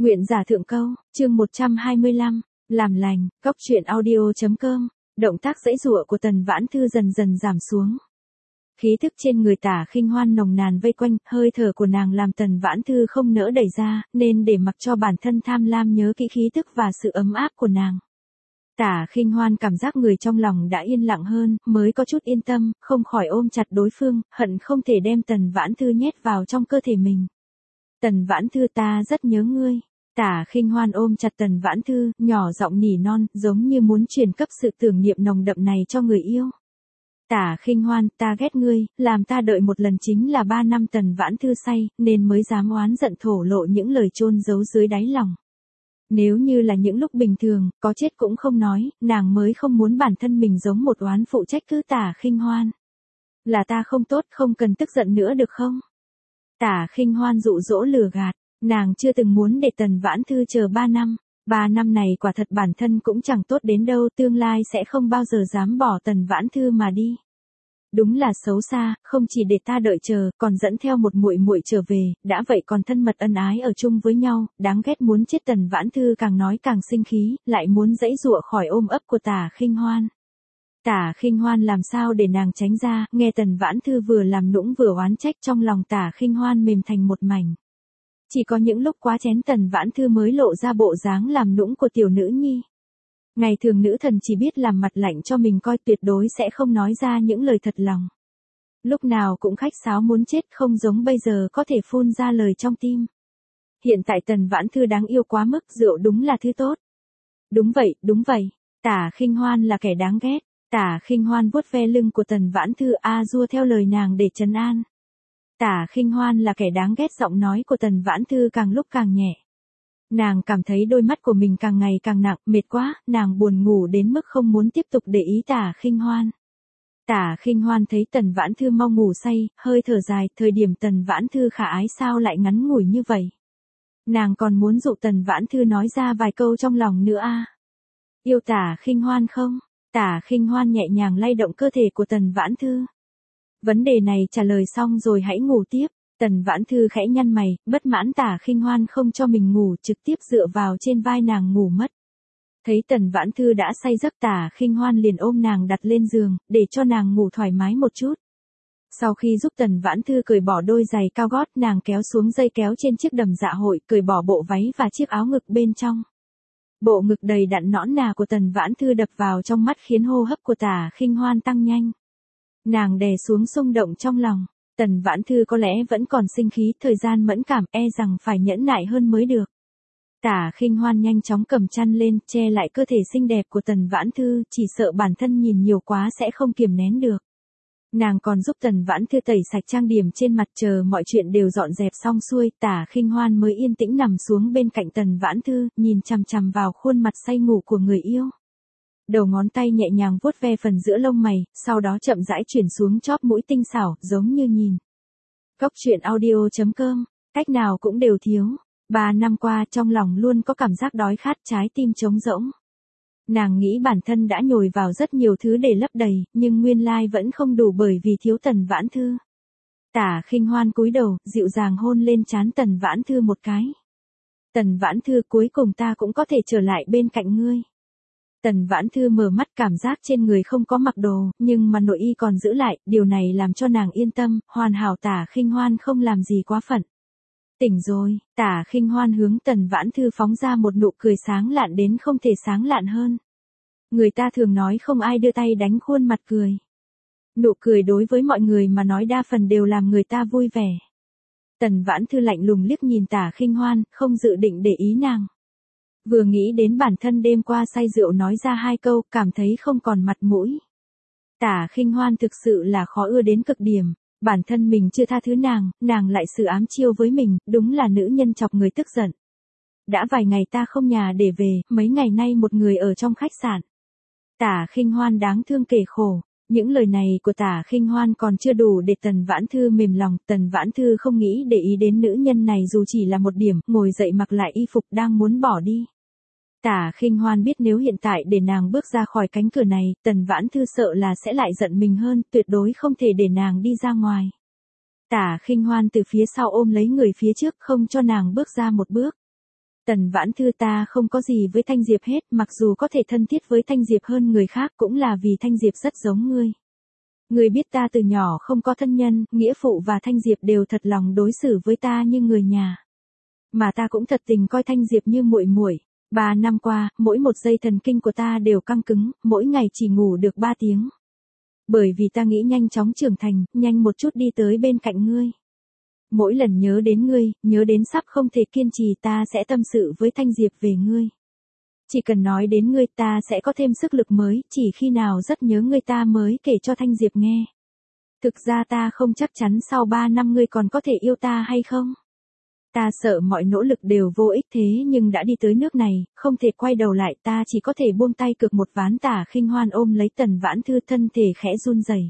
Nguyện giả thượng câu, chương 125, làm lành, cóc truyện audio.com, động tác giãy giụa của Tần Vãn Thư dần dần giảm xuống. Khí thức trên người Tả Khinh Hoan nồng nàn vây quanh, hơi thở của nàng làm Tần Vãn Thư không nỡ đẩy ra, nên để mặc cho bản thân tham lam nhớ kỹ khí thức và sự ấm áp của nàng. Tả Khinh Hoan cảm giác người trong lòng đã yên lặng hơn, mới có chút yên tâm, không khỏi ôm chặt đối phương, hận không thể đem Tần Vãn Thư nhét vào trong cơ thể mình. Tần Vãn Thư, ta rất nhớ ngươi. Tả Khinh Hoan ôm chặt Tần Vãn Thư, nhỏ giọng nỉ non, giống như muốn truyền cấp sự tưởng niệm nồng đậm này cho người yêu. Tả Khinh Hoan, ta ghét ngươi, làm ta đợi một lần chính là 3 năm. Tần Vãn Thư say, nên mới dám oán giận thổ lộ những lời chôn giấu dưới đáy lòng. Nếu như là những lúc bình thường, có chết cũng không nói, nàng mới không muốn bản thân mình giống một oán phụ trách cứ Tả Khinh Hoan. Là ta không tốt, không cần tức giận nữa được không? Tả Khinh Hoan dụ dỗ lừa gạt, nàng chưa từng muốn để Tần Vãn Thư chờ 3 năm. 3 năm này quả thật bản thân cũng chẳng tốt đến đâu, tương lai sẽ không bao giờ dám bỏ Tần Vãn Thư mà đi. Đúng là xấu xa, không chỉ để ta đợi chờ, còn dẫn theo một muội muội trở về, đã vậy còn thân mật ân ái ở chung với nhau, đáng ghét muốn chết. Tần Vãn Thư càng nói càng sinh khí, lại muốn giãy giụa khỏi ôm ấp của Tả Khinh Hoan. Tả Khinh Hoan làm sao để nàng tránh ra, nghe Tần Vãn Thư vừa làm nũng vừa oán trách, trong lòng Tả Khinh Hoan mềm thành một mảnh. Chỉ có những lúc quá chén Tần Vãn Thư mới lộ ra bộ dáng làm nũng của tiểu nữ nhi. Ngày thường nữ thần chỉ biết làm mặt lạnh cho mình coi, tuyệt đối sẽ không nói ra những lời thật lòng. Lúc nào cũng khách sáo muốn chết, không giống bây giờ có thể phun ra lời trong tim. Hiện tại Tần Vãn Thư đáng yêu quá mức, rượu đúng là thứ tốt. Đúng vậy, Tả Khinh Hoan là kẻ đáng ghét. Tả Khinh Hoan vuốt ve lưng của Tần Vãn Thư, dua theo lời nàng để trấn an. Tả Khinh Hoan là kẻ đáng ghét. Giọng nói của Tần Vãn Thư càng lúc càng nhẹ. Nàng cảm thấy đôi mắt của mình càng ngày càng nặng, mệt quá, nàng buồn ngủ đến mức không muốn tiếp tục để ý Tả Khinh Hoan. Tả Khinh Hoan thấy Tần Vãn Thư mau ngủ say, hơi thở dài, thời điểm Tần Vãn Thư khả ái sao lại ngắn ngủi như vậy. Nàng còn muốn dụ Tần Vãn Thư nói ra vài câu trong lòng nữa Yêu Tả Khinh Hoan không? Tả Khinh Hoan nhẹ nhàng lay động cơ thể của Tần Vãn Thư. Vấn đề này trả lời xong rồi hãy ngủ tiếp. Tần Vãn Thư khẽ nhăn mày, bất mãn Tả Khinh Hoan không cho mình ngủ, trực tiếp dựa vào trên vai nàng ngủ mất. Thấy Tần Vãn Thư đã say giấc, Tả Khinh Hoan liền ôm nàng đặt lên giường, để cho nàng ngủ thoải mái một chút. Sau khi giúp Tần Vãn Thư cởi bỏ đôi giày cao gót, nàng kéo xuống dây kéo trên chiếc đầm dạ hội, cởi bỏ bộ váy và chiếc áo ngực bên trong. Bộ ngực đầy đặn nõn nà của Tần Vãn Thư đập vào trong mắt khiến hô hấp của Tả Khinh Hoan tăng nhanh. Nàng đè xuống xung động trong lòng. Tần Vãn Thư có lẽ vẫn còn sinh khí, thời gian mẫn cảm, rằng phải nhẫn nại hơn mới được. Tả Khinh Hoan nhanh chóng cầm chăn lên, che lại cơ thể xinh đẹp của Tần Vãn Thư, chỉ sợ bản thân nhìn nhiều quá sẽ không kiềm nén được. Nàng còn giúp Tần Vãn Thư tẩy sạch trang điểm trên mặt, chờ mọi chuyện đều dọn dẹp xong xuôi, Tả Khinh Hoan mới yên tĩnh nằm xuống bên cạnh Tần Vãn Thư, nhìn chằm chằm vào khuôn mặt say ngủ của người yêu. Đầu ngón tay nhẹ nhàng vuốt ve phần giữa lông mày, sau đó chậm rãi chuyển xuống chóp mũi tinh xảo, giống như nhìn. Cóc truyện audio.com, cách nào cũng đều thiếu. 3 năm qua trong lòng luôn có cảm giác đói khát, trái tim trống rỗng. Nàng nghĩ bản thân đã nhồi vào rất nhiều thứ để lấp đầy, nhưng nguyên lai vẫn không đủ bởi vì thiếu Tần Vãn Thư. Tả Khinh Hoan cúi đầu, dịu dàng hôn lên trán Tần Vãn Thư một cái. Tần Vãn Thư, cuối cùng ta cũng có thể trở lại bên cạnh ngươi. Tần Vãn Thư mở mắt, cảm giác trên người không có mặc đồ, nhưng mà nội y còn giữ lại, điều này làm cho nàng yên tâm, hoàn hảo. Tả Khinh Hoan không làm gì quá phận. Tỉnh rồi. Tả Khinh Hoan hướng Tần Vãn Thư phóng ra một nụ cười sáng lạn đến không thể sáng lạn hơn. Người ta thường nói không ai đưa tay đánh khuôn mặt cười. Nụ cười đối với mọi người mà nói đa phần đều làm người ta vui vẻ. Tần Vãn Thư lạnh lùng liếc nhìn Tả Khinh Hoan, không dự định để ý nàng. Vừa nghĩ đến bản thân đêm qua say rượu nói ra 2 câu, cảm thấy không còn mặt mũi. Tả Khinh Hoan thực sự là khó ưa đến cực điểm. Bản thân mình chưa tha thứ nàng lại xử ám chiêu với mình, đúng là nữ nhân chọc người tức giận. Đã vài ngày ta không nhà để về, mấy ngày nay một người ở trong khách sạn. Tả Khinh Hoan đáng thương kể khổ. Những lời này của Tả Khinh Hoan còn chưa đủ để Tần Vãn Thư mềm lòng. Tần Vãn Thư không nghĩ để ý đến nữ nhân này dù chỉ là một điểm, ngồi dậy mặc lại y phục đang muốn bỏ đi. Tả Khinh Hoan biết nếu hiện tại để nàng bước ra khỏi cánh cửa này, Tần Vãn Thư sợ là sẽ lại giận mình hơn, tuyệt đối không thể để nàng đi ra ngoài. Tả Khinh Hoan từ phía sau ôm lấy người phía trước, không cho nàng bước ra một bước. Tần Vãn Thư, ta không có gì với Thanh Diệp hết, mặc dù có thể thân thiết với Thanh Diệp hơn người khác cũng là vì Thanh Diệp rất giống ngươi. Ngươi biết ta từ nhỏ không có thân nhân, nghĩa phụ và Thanh Diệp đều thật lòng đối xử với ta như người nhà. Mà ta cũng thật tình coi Thanh Diệp như muội muội. 3 năm qua, mỗi một giây thần kinh của ta đều căng cứng, mỗi ngày chỉ ngủ được 3 tiếng. Bởi vì ta nghĩ nhanh chóng trưởng thành, nhanh một chút đi tới bên cạnh ngươi. Mỗi lần nhớ đến ngươi, nhớ đến sắp không thể kiên trì, ta sẽ tâm sự với Thanh Diệp về ngươi. Chỉ cần nói đến ngươi ta sẽ có thêm sức lực mới, chỉ khi nào rất nhớ ngươi ta mới kể cho Thanh Diệp nghe. Thực ra ta không chắc chắn sau 3 năm ngươi còn có thể yêu ta hay không. Ta sợ mọi nỗ lực đều vô ích, thế nhưng đã đi tới nước này, không thể quay đầu lại, ta chỉ có thể buông tay cược một ván. Tả Khinh Hoan ôm lấy Tần Vãn Thư, thân thể khẽ run rẩy.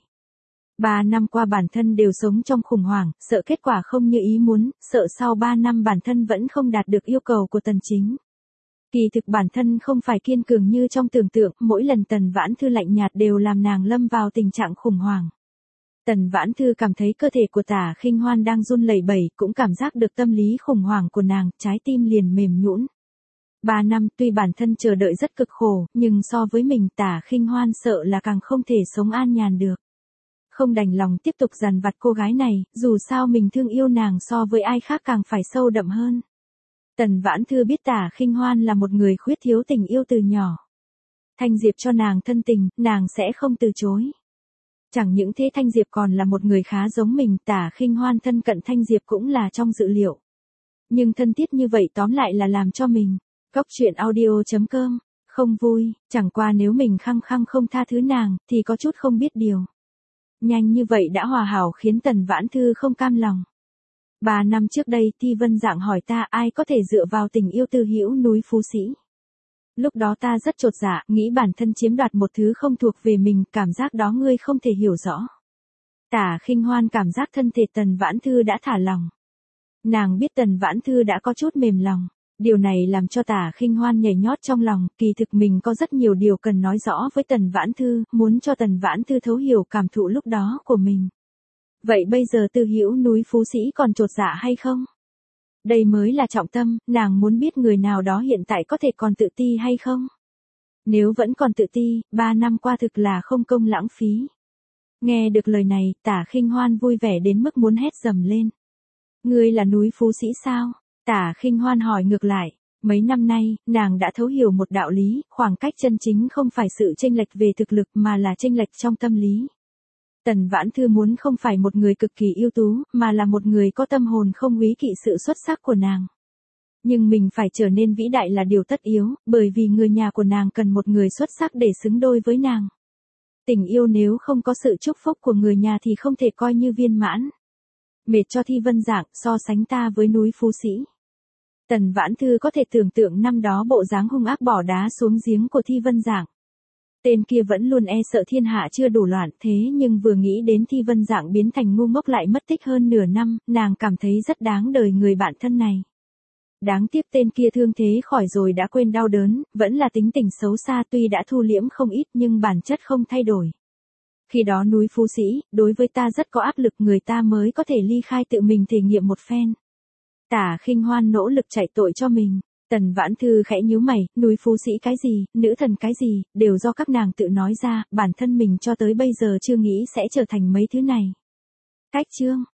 3 năm qua bản thân đều sống trong khủng hoảng, sợ kết quả không như ý muốn, sợ sau 3 năm bản thân vẫn không đạt được yêu cầu của Tần Chính. Kỳ thực bản thân không phải kiên cường như trong tưởng tượng, mỗi lần Tần Vãn Thư lạnh nhạt đều làm nàng lâm vào tình trạng khủng hoảng. Tần Vãn Thư cảm thấy cơ thể của Tả Khinh Hoan đang run lẩy bẩy, cũng cảm giác được tâm lý khủng hoảng của nàng, trái tim liền mềm nhũn. 3 năm tuy bản thân chờ đợi rất cực khổ, nhưng so với mình Tả Khinh Hoan sợ là càng không thể sống an nhàn được. Không đành lòng tiếp tục dằn vặt cô gái này, dù sao mình thương yêu nàng so với ai khác càng phải sâu đậm hơn. Tần Vãn Thư biết Tả Khinh Hoan là một người khuyết thiếu tình yêu từ nhỏ. Thanh Diệp cho nàng thân tình, nàng sẽ không từ chối. Chẳng những thế Thanh Diệp còn là một người khá giống mình, Tả Khinh Hoan thân cận Thanh Diệp cũng là trong dự liệu. Nhưng thân thiết như vậy tóm lại là làm cho mình. Coctruyện.audio.com không vui, chẳng qua nếu mình khăng khăng không tha thứ nàng, thì có chút không biết điều. Nhanh như vậy đã hòa hảo khiến Tần Vãn Thư không cam lòng. 3 năm trước đây Thi Vân Dạng hỏi ta ai có thể dựa vào tình yêu từ hữu núi Phú Sĩ. Lúc đó ta rất chột dạ, nghĩ bản thân chiếm đoạt một thứ không thuộc về mình, cảm giác đó ngươi không thể hiểu rõ. Tả Khinh Hoan cảm giác thân thể Tần Vãn Thư đã thả lòng. Nàng biết Tần Vãn Thư đã có chút mềm lòng. Điều này làm cho Tả Khinh Hoan nhảy nhót trong lòng, kỳ thực mình có rất nhiều điều cần nói rõ với Tần Vãn Thư, muốn cho Tần Vãn Thư thấu hiểu cảm thụ lúc đó của mình. Vậy bây giờ từ hữu núi Phú Sĩ còn chột dạ hay không? Đây mới là trọng tâm, nàng muốn biết người nào đó hiện tại có thể còn tự ti hay không? Nếu vẫn còn tự ti, 3 năm qua thực là không công lãng phí. Nghe được lời này, Tả Khinh Hoan vui vẻ đến mức muốn hét dầm lên. Ngươi là núi Phú Sĩ sao? Tả Khinh Hoan hỏi ngược lại. Mấy năm nay, nàng đã thấu hiểu một đạo lý, khoảng cách chân chính không phải sự chênh lệch về thực lực mà là chênh lệch trong tâm lý. Tần Vãn Thư muốn không phải một người cực kỳ ưu tú, mà là một người có tâm hồn không úy kỵ sự xuất sắc của nàng. Nhưng mình phải trở nên vĩ đại là điều tất yếu, bởi vì người nhà của nàng cần một người xuất sắc để xứng đôi với nàng. Tình yêu nếu không có sự chúc phúc của người nhà thì không thể coi như viên mãn. Mệt cho Thi Vân Dạng, so sánh ta với núi Phú Sĩ. Tần Vãn Thư có thể tưởng tượng năm đó bộ dáng hung ác bỏ đá xuống giếng của Thi Vân Dạng. Tên kia vẫn luôn e sợ thiên hạ chưa đủ loạn, thế nhưng vừa nghĩ đến Thi Vân Dạng biến thành ngu ngốc lại mất tích hơn nửa năm, nàng cảm thấy rất đáng đời người bạn thân này. Đáng tiếc tên kia thương thế khỏi rồi đã quên đau đớn, vẫn là tính tình xấu xa, tuy đã thu liễm không ít nhưng bản chất không thay đổi. Khi đó núi Phú Sĩ, đối với ta rất có áp lực, người ta mới có thể ly khai tự mình thể nghiệm một phen. Tả Khinh Hoan nỗ lực chạy tội cho mình. Tần Vãn Thư khẽ nhíu mày, núi Phú Sĩ cái gì, nữ thần cái gì, đều do các nàng tự nói ra, bản thân mình cho tới bây giờ chưa nghĩ sẽ trở thành mấy thứ này. Cách chương